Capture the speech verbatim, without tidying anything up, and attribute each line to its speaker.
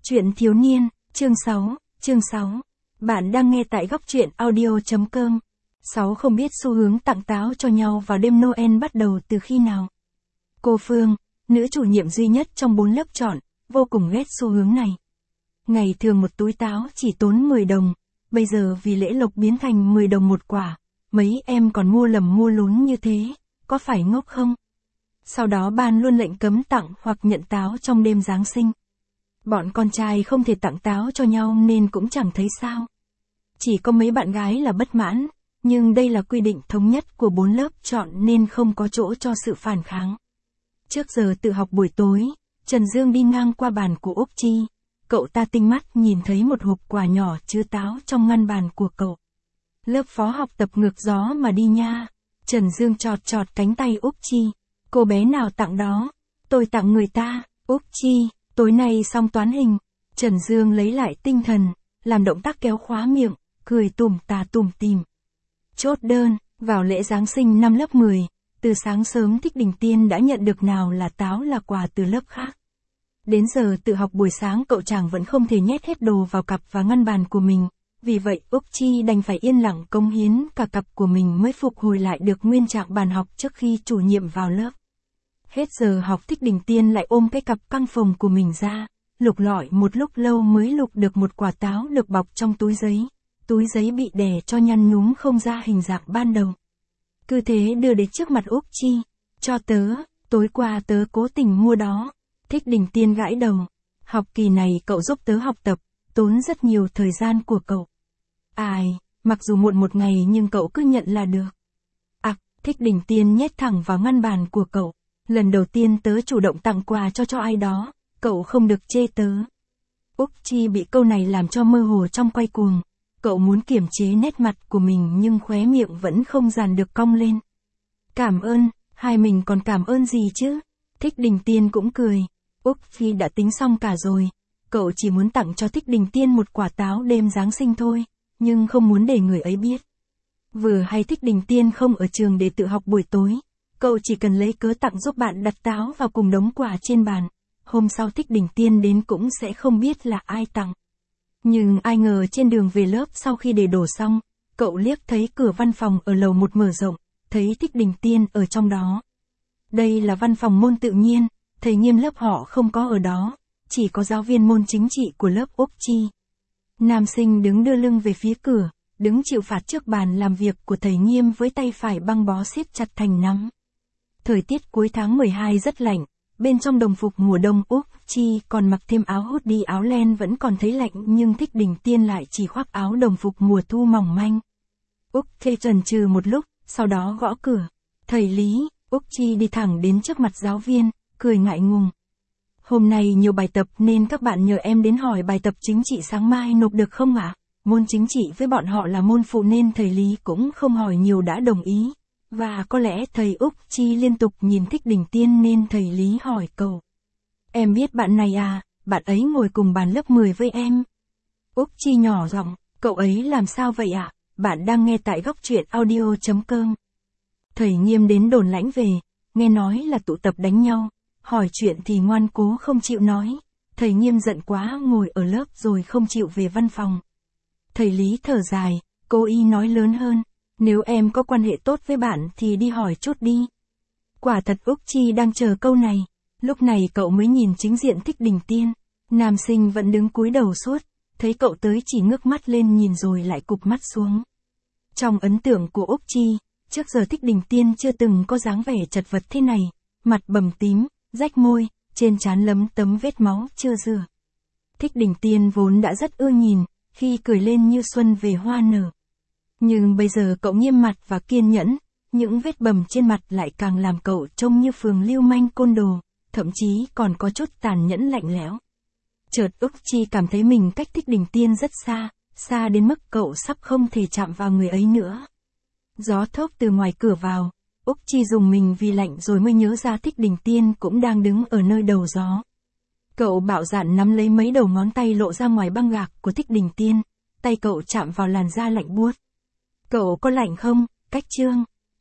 Speaker 1: Truyện thiếu niên, chương sáu, chương sáu. Bạn đang nghe tại góc truyện audio chấm com. sáu Không biết xu hướng tặng táo cho nhau vào đêm Noel bắt đầu từ khi nào. Cô Phương, nữ chủ nhiệm duy nhất trong bốn lớp chọn, vô cùng ghét xu hướng này. Ngày thường một túi táo chỉ tốn mười đồng, bây giờ vì lễ lộc biến thành mười đồng một quả, mấy em còn mua lầm mua lốn như thế, có phải ngốc không? Sau đó ban luôn lệnh cấm tặng hoặc nhận táo trong đêm Giáng sinh. Bọn con trai không thể tặng táo cho nhau nên cũng chẳng thấy sao. Chỉ có mấy bạn gái là bất mãn, nhưng đây là quy định thống nhất của bốn lớp chọn nên không có chỗ cho sự phản kháng. Trước giờ tự học buổi tối, Trần Dương đi ngang qua bàn của Úc Chi. Cậu ta tinh mắt nhìn thấy một hộp quà nhỏ chứa táo trong ngăn bàn của cậu. Lớp phó học tập ngược gió mà đi nha. Trần Dương chọt chọt cánh tay Úc Chi. Cô bé nào tặng đó? Tôi tặng người ta. Úc Chi, tối nay xong toán hình. Trần Dương lấy lại tinh thần, làm động tác kéo khóa miệng, cười tủm tà tủm tỉm. Chốt đơn, vào lễ Giáng sinh năm lớp mười, từ sáng sớm Thích Đình Tiên đã nhận được nào là táo là quà từ lớp khác. Đến giờ tự học buổi sáng cậu chàng vẫn không thể nhét hết đồ vào cặp và ngăn bàn của mình, vì vậy Úc Chi đành phải yên lặng cống hiến cả cặp của mình mới phục hồi lại được nguyên trạng bàn học trước khi chủ nhiệm vào lớp. Hết giờ học Thích Đình Tiên lại ôm cái cặp căng phồng của mình ra, lục lọi một lúc lâu mới lục được một quả táo được bọc trong túi giấy, túi giấy bị đè cho nhăn nhúm không ra hình dạng ban đầu. Cứ thế đưa đến trước mặt Úc Chi, cho tớ, tối qua tớ cố tình mua đó. Thích Đình Tiên gãi đầu, học kỳ này cậu giúp tớ học tập, tốn rất nhiều thời gian của cậu. Ai, mặc dù muộn một ngày nhưng cậu cứ nhận là được. À, Thích Đình Tiên nhét thẳng vào ngăn bàn của cậu. Lần đầu tiên tớ chủ động tặng quà cho cho ai đó, cậu không được chê tớ. Úc Chi bị câu này làm cho mơ hồ trong quay cuồng. Cậu muốn kiềm chế nét mặt của mình nhưng khóe miệng vẫn không dàn được cong lên. Cảm ơn, hai mình còn cảm ơn gì chứ? Thích Đình Tiên cũng cười. Úc Chi đã tính xong cả rồi. Cậu chỉ muốn tặng cho Thích Đình Tiên một quả táo đêm Giáng sinh thôi, nhưng không muốn để người ấy biết. Vừa hay Thích Đình Tiên không ở trường để tự học buổi tối. Cậu chỉ cần lấy cớ tặng giúp bạn đặt táo vào cùng đống quà trên bàn. Hôm sau Thích Đình Tiên đến cũng sẽ không biết là ai tặng. Nhưng ai ngờ trên đường về lớp sau khi để đồ xong, cậu liếc thấy cửa văn phòng ở lầu một mở rộng, thấy Thích Đình Tiên ở trong đó. Đây là văn phòng môn tự nhiên, thầy Nghiêm lớp họ không có ở đó, chỉ có giáo viên môn chính trị của lớp Úc Chi. Nam sinh đứng đưa lưng về phía cửa, đứng chịu phạt trước bàn làm việc của thầy Nghiêm với tay phải băng bó siết chặt thành nắm. Thời tiết cuối tháng mười hai rất lạnh, bên trong đồng phục mùa đông Úc Chi còn mặc thêm áo hoodie áo len vẫn còn thấy lạnh nhưng Thích Đình Tiên lại chỉ khoác áo đồng phục mùa thu mỏng manh. Úc Chi chần chừ một lúc, sau đó gõ cửa. Thầy Lý, Úc Chi đi thẳng đến trước mặt giáo viên, cười ngại ngùng. Hôm nay nhiều bài tập nên các bạn nhờ em đến hỏi bài tập chính trị sáng mai nộp được không ạ? Môn chính trị với bọn họ là môn phụ nên thầy Lý cũng không hỏi nhiều đã đồng ý. Và có lẽ thầy Úc Chi liên tục nhìn Thích Đình Tiên nên thầy Lý hỏi cậu. Em biết bạn này à, bạn ấy ngồi cùng bàn lớp mười với em. Úc Chi nhỏ giọng, cậu ấy làm sao vậy ạ? À? Bạn đang nghe tại góc truyện audio chấm com. Thầy Nghiêm đến đồn lãnh về, nghe nói là tụ tập đánh nhau, hỏi chuyện thì ngoan cố không chịu nói. Thầy Nghiêm giận quá ngồi ở lớp rồi không chịu về văn phòng. Thầy Lý thở dài, cố ý nói lớn hơn. Nếu em có quan hệ tốt với bạn thì đi hỏi chút đi. Quả thật Úc Chi đang chờ câu này. Lúc này cậu mới nhìn chính diện Thích Đình Tiên. Nam sinh vẫn đứng cúi đầu suốt. Thấy cậu tới chỉ ngước mắt lên nhìn rồi lại cụp mắt xuống. Trong ấn tượng của Úc Chi, trước giờ Thích Đình Tiên chưa từng có dáng vẻ chật vật thế này. Mặt bầm tím, rách môi, trên trán lấm tấm vết máu chưa rửa. Thích Đình Tiên vốn đã rất ưa nhìn, khi cười lên như xuân về hoa nở. Nhưng bây giờ cậu nghiêm mặt và kiên nhẫn, những vết bầm trên mặt lại càng làm cậu trông như phường lưu manh côn đồ, thậm chí còn có chút tàn nhẫn lạnh lẽo. Chợt Úc Chi cảm thấy mình cách Thích Đình Tiên rất xa, xa đến mức cậu sắp không thể chạm vào người ấy nữa. Gió thốc từ ngoài cửa vào, Úc Chi dùng mình vì lạnh rồi mới nhớ ra Thích Đình Tiên cũng đang đứng ở nơi đầu gió. Cậu bạo dạn nắm lấy mấy đầu ngón tay lộ ra ngoài băng gạc của Thích Đình Tiên, tay cậu chạm vào làn da lạnh buốt. Cậu có lạnh không, Cách Trương?